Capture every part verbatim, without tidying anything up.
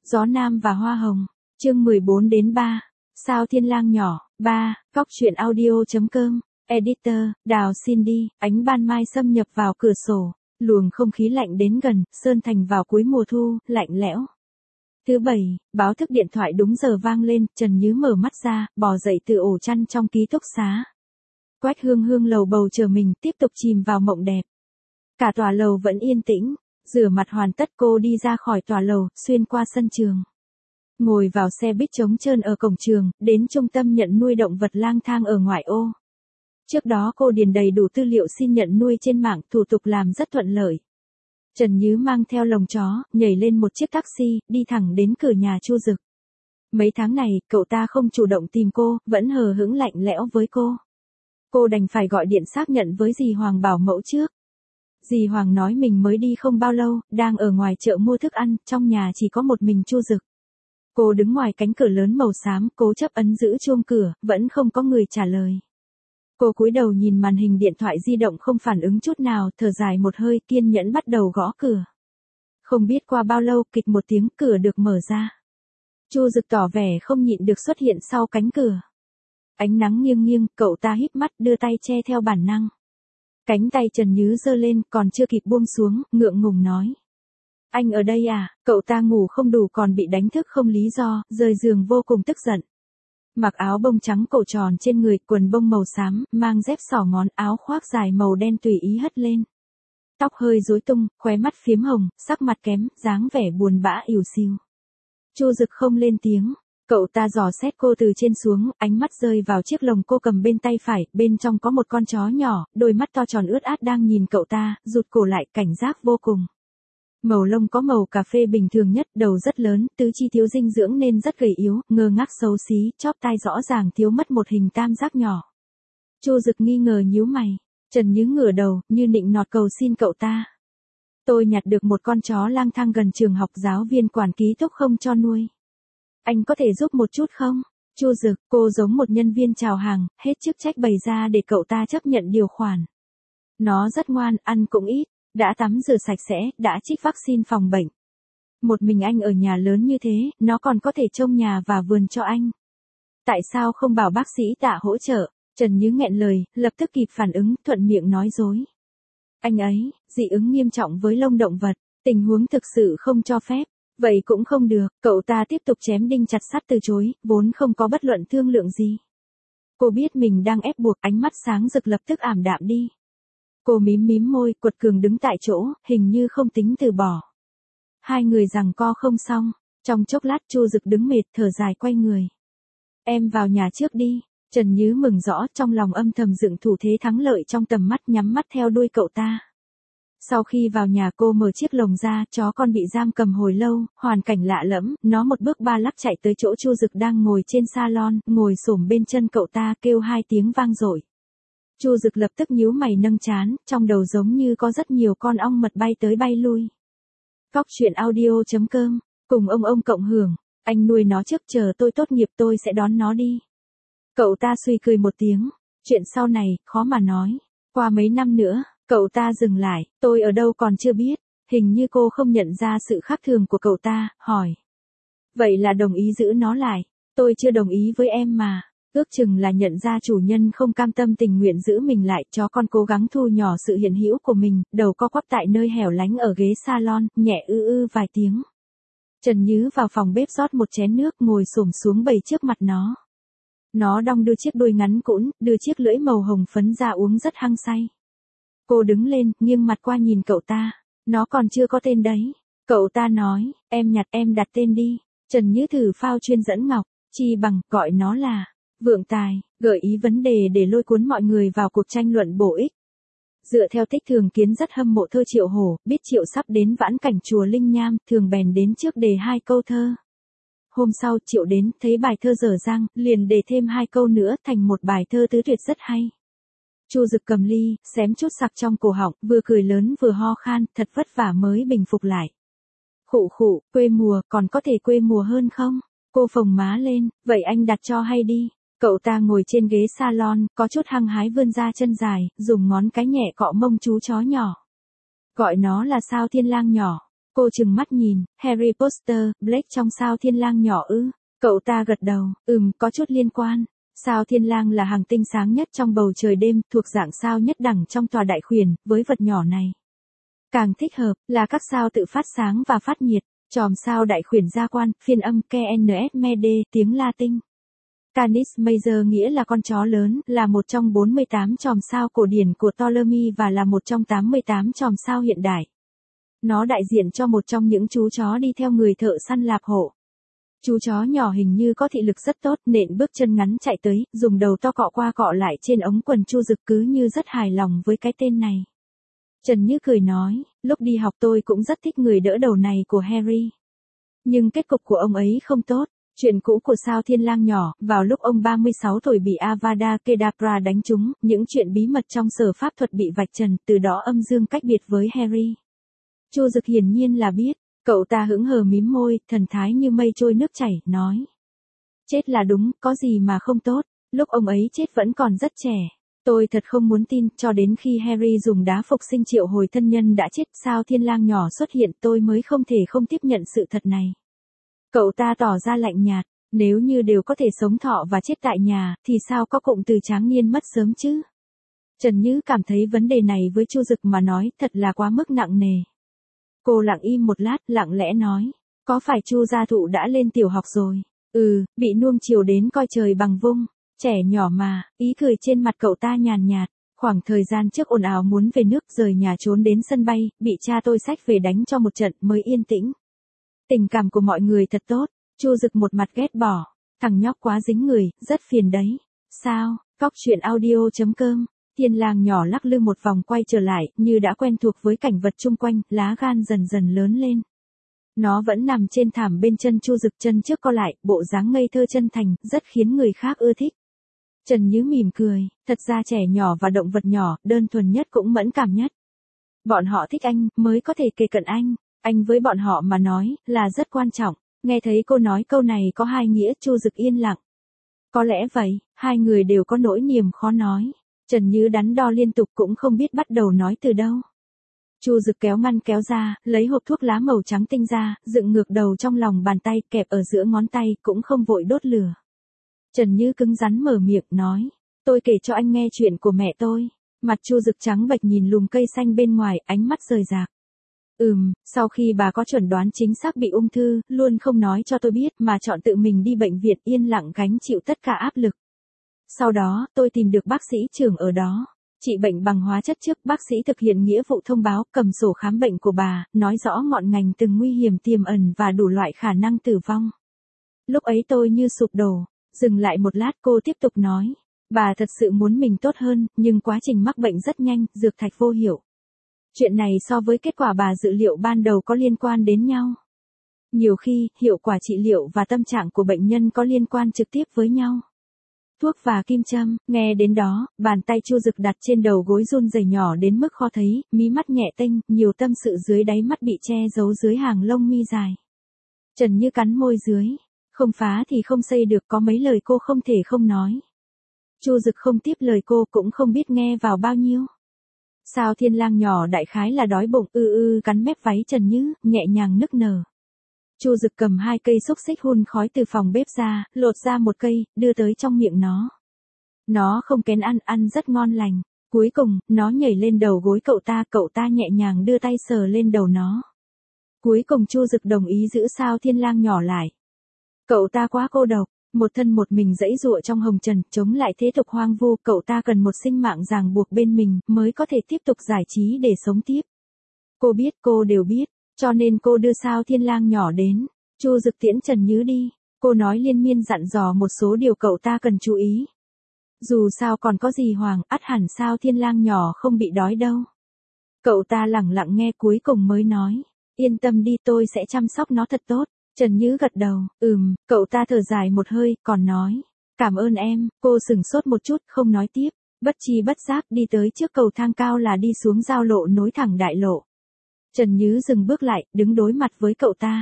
Gió Nam và Hoa Hồng, chương mười bốn đến ba, Sao Thiên Lang nhỏ, ba, Cóc truyện audio.com, Editor, Đào Cindy, ánh ban mai xâm nhập vào cửa sổ, luồng không khí lạnh đến gần, Sơn Thành vào cuối mùa thu, lạnh lẽo. Thứ bảy, báo thức điện thoại đúng giờ vang lên, Trần Nhứ mở mắt ra, bò dậy từ ổ chăn trong ký túc xá. Quách Hương Hương lầu bầu chờ mình, tiếp tục chìm vào mộng đẹp. Cả tòa lầu vẫn yên tĩnh, rửa mặt hoàn tất cô đi ra khỏi tòa lầu, xuyên qua sân trường. Ngồi vào xe buýt trống trơn ở cổng trường, đến trung tâm nhận nuôi động vật lang thang ở ngoại ô. Trước đó cô điền đầy đủ tư liệu xin nhận nuôi trên mạng, thủ tục làm rất thuận lợi. Trần Nhứ mang theo lồng chó, nhảy lên một chiếc taxi, đi thẳng đến cửa nhà Chu Dực. Mấy tháng này, cậu ta không chủ động tìm cô, vẫn hờ hững lạnh lẽo với cô. Cô đành phải gọi điện xác nhận với dì Hoàng bảo mẫu trước. Dì Hoàng nói mình mới đi không bao lâu, đang ở ngoài chợ mua thức ăn, trong nhà chỉ có một mình Chu Dực. Cô đứng ngoài cánh cửa lớn màu xám, cố chấp ấn giữ chuông cửa, vẫn không có người trả lời. Cô cúi đầu nhìn màn hình điện thoại di động không phản ứng chút nào, thở dài một hơi, kiên nhẫn bắt đầu gõ cửa. Không biết qua bao lâu, kịch một tiếng, cửa được mở ra. Chu Dực tỏ vẻ không nhịn được xuất hiện sau cánh cửa. Ánh nắng nghiêng nghiêng, cậu ta híp mắt, đưa tay che theo bản năng. Cánh tay Trần Nhứ giơ lên, còn chưa kịp buông xuống, ngượng ngùng nói. Anh ở đây à? Cậu ta ngủ không đủ còn bị đánh thức không lý do, rời giường vô cùng tức giận. Mặc áo bông trắng cổ tròn trên người, quần bông màu xám, mang dép xỏ ngón, áo khoác dài màu đen tùy ý hất lên. Tóc hơi rối tung, khóe mắt phiếm hồng, sắc mặt kém, dáng vẻ buồn bã ỉu xìu. Chu Dực không lên tiếng. Cậu ta dò xét cô từ trên xuống, ánh mắt rơi vào chiếc lồng cô cầm bên tay phải, bên trong có một con chó nhỏ, đôi mắt to tròn ướt át đang nhìn cậu ta, rụt cổ lại, cảnh giác vô cùng. Màu lông có màu cà phê bình thường nhất, đầu rất lớn, tứ chi thiếu dinh dưỡng nên rất gầy yếu, ngơ ngác xấu xí, chóp tai rõ ràng thiếu mất một hình tam giác nhỏ. Chu Dực nghi ngờ nhíu mày, Trần Nhứ ngửa đầu, như nịnh nọt cầu xin cậu ta. Tôi nhặt được một con chó lang thang gần trường học, giáo viên quản ký túc không cho nuôi. Anh có thể giúp một chút không? Chu Dực, cô giống một nhân viên chào hàng, hết chức trách bày ra để cậu ta chấp nhận điều khoản. Nó rất ngoan, ăn cũng ít, đã tắm rửa sạch sẽ, đã trích vaccine phòng bệnh. Một mình anh ở nhà lớn như thế, nó còn có thể trông nhà và vườn cho anh. Tại sao không bảo bác sĩ Tạ hỗ trợ? Trần Nhứ nghẹn lời, lập tức kịp phản ứng, thuận miệng nói dối. Anh ấy, dị ứng nghiêm trọng với lông động vật, tình huống thực sự không cho phép. Vậy cũng không được, cậu ta tiếp tục chém đinh chặt sắt từ chối, vốn không có bất luận thương lượng gì. Cô biết mình đang ép buộc, ánh mắt sáng rực lập tức ảm đạm đi. Cô mím mím môi, quật cường đứng tại chỗ, hình như không tính từ bỏ. Hai người giằng co không xong, trong chốc lát Chu Dực đứng mệt, thở dài quay người. Em vào nhà trước đi. Trần Nhứ mừng rõ, trong lòng âm thầm dựng thủ thế thắng lợi trong tầm mắt, nhắm mắt theo đuôi cậu ta. Sau khi vào nhà cô mở chiếc lồng ra, chó con bị giam cầm hồi lâu, hoàn cảnh lạ lẫm, nó một bước ba lắc chạy tới chỗ Chu Dực đang ngồi trên salon, ngồi xổm bên chân cậu ta, kêu hai tiếng vang dội. Chu Dực lập tức nhíu mày nâng trán, trong đầu giống như có rất nhiều con ong mật bay tới bay lui. Cóc truyện audio.com, cùng ông ông cộng hưởng, anh nuôi nó trước, chờ tôi tốt nghiệp tôi sẽ đón nó đi. Cậu ta suy cười một tiếng, chuyện sau này, khó mà nói, qua mấy năm nữa. Cậu ta dừng lại, tôi ở đâu còn chưa biết, hình như cô không nhận ra sự khác thường của cậu ta, hỏi. Vậy là đồng ý giữ nó lại, tôi chưa đồng ý với em mà, ước chừng là nhận ra chủ nhân không cam tâm tình nguyện giữ mình lại, chó con cố gắng thu nhỏ sự hiện hữu của mình, đầu co quắp tại nơi hẻo lánh ở ghế salon, nhẹ ư ư vài tiếng. Trần Nhứ vào phòng bếp rót một chén nước, ngồi xổm xuống bày trước mặt nó. Nó đong đưa chiếc đuôi ngắn cũn, đưa chiếc lưỡi màu hồng phấn ra uống rất hăng say. Cô đứng lên, nghiêng mặt qua nhìn cậu ta. Nó còn chưa có tên đấy. Cậu ta nói, em nhặt em đặt tên đi. Trần Nhứ thử phao chuyên dẫn ngọc, chi bằng, gọi nó là Vượng Tài, gợi ý vấn đề để lôi cuốn mọi người vào cuộc tranh luận bổ ích. Dựa theo tích Thường Kiến rất hâm mộ thơ Triệu Hổ, biết Triệu sắp đến vãn cảnh chùa Linh Nham, thường bèn đến trước đề hai câu thơ. Hôm sau Triệu đến, thấy bài thơ dở dang, liền đề thêm hai câu nữa thành một bài thơ tứ tuyệt rất hay. Chu Dực cầm ly, xém chút sặc trong cổ họng, vừa cười lớn vừa ho khan, thật vất vả mới bình phục lại. Khụ khụ, quê mùa, còn có thể quê mùa hơn không? Cô phồng má lên, vậy anh đặt cho hay đi. Cậu ta ngồi trên ghế salon, có chút hăng hái vươn ra chân dài, dùng ngón cái nhẹ cọ mông chú chó nhỏ. Gọi nó là Sao Thiên Lang nhỏ. Cô trừng mắt nhìn, Harry Potter, Blake trong sao thiên lang nhỏ ư? Cậu ta gật đầu, ừm, có chút liên quan. Sao thiên lang là hành tinh sáng nhất trong bầu trời đêm, thuộc dạng sao nhất đẳng trong tòa đại khuyển, với vật nhỏ này. Càng thích hợp, là các sao tự phát sáng và phát nhiệt, chòm sao đại khuyển gia quan, phiên âm K N S M E D, tiếng Latin. Canis Major nghĩa là con chó lớn, là một trong bốn mươi tám chòm sao cổ điển của Ptolemy và là một trong tám mươi tám chòm sao hiện đại. Nó đại diện cho một trong những chú chó đi theo người thợ săn lạp hộ. Chú chó nhỏ hình như có thị lực rất tốt, nện bước chân ngắn chạy tới, dùng đầu to cọ qua cọ lại trên ống quần Chu Dực, cứ như rất hài lòng với cái tên này. Trần Như cười nói, lúc đi học tôi cũng rất thích người đỡ đầu này của Harry. Nhưng kết cục của ông ấy không tốt. Chuyện cũ của sao thiên lang nhỏ, vào lúc ông ba mươi sáu tuổi bị Avada Kedavra đánh trúng, những chuyện bí mật trong sở pháp thuật bị vạch trần, từ đó âm dương cách biệt với Harry. Chu Dực hiển nhiên là biết, cậu ta hững hờ mím môi, thần thái như mây trôi nước chảy, nói. Chết là đúng, có gì mà không tốt, lúc ông ấy chết vẫn còn rất trẻ. Tôi thật không muốn tin, cho đến khi Harry dùng đá phục sinh triệu hồi thân nhân đã chết, sao thiên lang nhỏ xuất hiện, tôi mới không thể không tiếp nhận sự thật này. Cậu ta tỏ ra lạnh nhạt, nếu như đều có thể sống thọ và chết tại nhà, thì sao có cụm từ tráng niên mất sớm chứ? Trần Như cảm thấy vấn đề này với Chu Dực mà nói thật là quá mức nặng nề. Cô lặng im một lát, lặng lẽ nói, có phải Chu gia thụ đã lên tiểu học rồi? Ừ, bị nuông chiều đến coi trời bằng vung. Trẻ nhỏ mà, ý cười trên mặt cậu ta nhàn nhạt, khoảng thời gian trước ồn ào muốn về nước, rời nhà trốn đến sân bay, bị cha tôi xách về đánh cho một trận mới yên tĩnh. Tình cảm của mọi người thật tốt. Chu Dực một mặt ghét bỏ, thằng nhóc quá dính người, rất phiền đấy. Sao? Cóc truyện audio chấm com. Thiên lang nhỏ lắc lư một vòng quay trở lại, như đã quen thuộc với cảnh vật chung quanh, lá gan dần dần lớn lên. Nó vẫn nằm trên thảm bên chân Chu Dực, chân trước co lại, bộ dáng ngây thơ chân thành, rất khiến người khác ưa thích. Trần Như mỉm cười, thật ra trẻ nhỏ và động vật nhỏ, đơn thuần nhất cũng mẫn cảm nhất. Bọn họ thích anh, mới có thể kề cận anh. Anh với bọn họ mà nói, là rất quan trọng. Nghe thấy cô nói câu này có hai nghĩa, Chu Dực yên lặng. Có lẽ vậy, hai người đều có nỗi niềm khó nói. Trần Như đắn đo liên tục cũng không biết bắt đầu nói từ đâu. Chu Dực kéo ngăn kéo ra, lấy hộp thuốc lá màu trắng tinh ra, dựng ngược đầu trong lòng bàn tay, kẹp ở giữa ngón tay, cũng không vội đốt lửa. Trần Như cứng rắn mở miệng, nói, tôi kể cho anh nghe chuyện của mẹ tôi. Mặt Chu Dực trắng bệch nhìn lùm cây xanh bên ngoài, ánh mắt rời rạc. Ừm, sau khi bà có chuẩn đoán chính xác bị ung thư, luôn không nói cho tôi biết mà chọn tự mình đi bệnh viện, yên lặng gánh chịu tất cả áp lực. Sau đó, tôi tìm được bác sĩ trưởng ở đó. Trị bệnh bằng hóa chất trước, bác sĩ thực hiện nghĩa vụ thông báo, cầm sổ khám bệnh của bà, nói rõ ngọn ngành từng nguy hiểm tiềm ẩn và đủ loại khả năng tử vong. Lúc ấy tôi như sụp đổ, dừng lại một lát cô tiếp tục nói. Bà thật sự muốn mình tốt hơn, nhưng quá trình mắc bệnh rất nhanh, dược thạch vô hiệu. Chuyện này so với kết quả bà dự liệu ban đầu có liên quan đến nhau. Nhiều khi, hiệu quả trị liệu và tâm trạng của bệnh nhân có liên quan trực tiếp với nhau. Thuốc và kim châm, nghe đến đó, bàn tay Chu Dực đặt trên đầu gối run rẩy nhỏ đến mức khó thấy, mí mắt nhẹ tênh, nhiều tâm sự dưới đáy mắt bị che giấu dưới hàng lông mi dài. Trần Như cắn môi dưới, không phá thì không xây được, có mấy lời cô không thể không nói. Chu Dực không tiếp lời cô, cũng không biết nghe vào bao nhiêu. Sao thiên lang nhỏ đại khái là đói bụng, ư ư cắn mép váy Trần Như, nhẹ nhàng nức nở. Chu Dực cầm hai cây xúc xích hun khói từ phòng bếp ra, lột ra một cây, đưa tới trong miệng nó. Nó không kén ăn, ăn rất ngon lành. Cuối cùng, nó nhảy lên đầu gối cậu ta, cậu ta nhẹ nhàng đưa tay sờ lên đầu nó. Cuối cùng Chu Dực đồng ý giữ sao thiên lang nhỏ lại. Cậu ta quá cô độc, một thân một mình dãy dụa trong hồng trần, chống lại thế tục hoang vu, cậu ta cần một sinh mạng ràng buộc bên mình, mới có thể tiếp tục giải trí để sống tiếp. Cô biết, cô đều biết, cho nên cô đưa sao thiên lang nhỏ đến. Chu Dực tiễn Trần Như đi, cô nói liên miên dặn dò một số điều cậu ta cần chú ý. Dù sao còn có gì hoàng, ắt hẳn sao thiên lang nhỏ không bị đói đâu. Cậu ta lẳng lặng nghe, cuối cùng mới nói, yên tâm đi, tôi sẽ chăm sóc nó thật tốt. Trần Như gật đầu, ừm, cậu ta thở dài một hơi, còn nói, cảm ơn em. Cô sửng sốt một chút, không nói tiếp, bất chi bất giác đi tới trước cầu thang cao là đi xuống giao lộ nối thẳng đại lộ. Trần Như dừng bước lại, đứng đối mặt với cậu ta.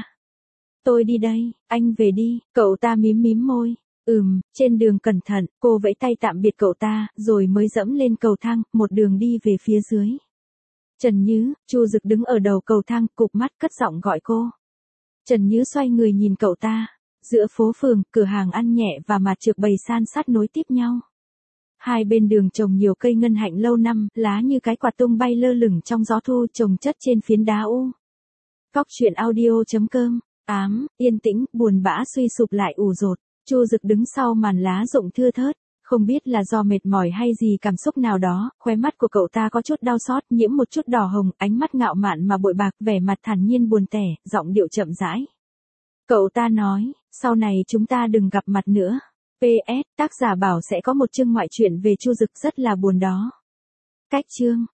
Tôi đi đây, anh về đi. Cậu ta mím mím môi, ừm, trên đường cẩn thận. Cô vẫy tay tạm biệt cậu ta, rồi mới dẫm lên cầu thang, một đường đi về phía dưới. Trần Nhứ, Chu Dực đứng ở đầu cầu thang, cụp mắt cất giọng gọi cô. Trần Nhứ xoay người nhìn cậu ta. Giữa phố phường, cửa hàng ăn nhẹ và mặt trược bày san sát nối tiếp nhau. Hai bên đường trồng nhiều cây ngân hạnh lâu năm, lá như cái quạt tung bay lơ lửng trong gió thu trồng chất trên phiến đá u. Góc truyện audio chấm com. Ám, yên tĩnh, buồn bã suy sụp lại ủ rột. Chu Dực đứng sau màn lá rụng thưa thớt. Không biết là do mệt mỏi hay gì cảm xúc nào đó, khóe mắt của cậu ta có chút đau xót, nhiễm một chút đỏ hồng, ánh mắt ngạo mạn mà bội bạc, vẻ mặt thản nhiên buồn tẻ, giọng điệu chậm rãi. Cậu ta nói, sau này chúng ta đừng gặp mặt nữa. pê ét, tác giả bảo sẽ có một chương ngoại truyện về Chu Dực rất là buồn đó. Cách chương.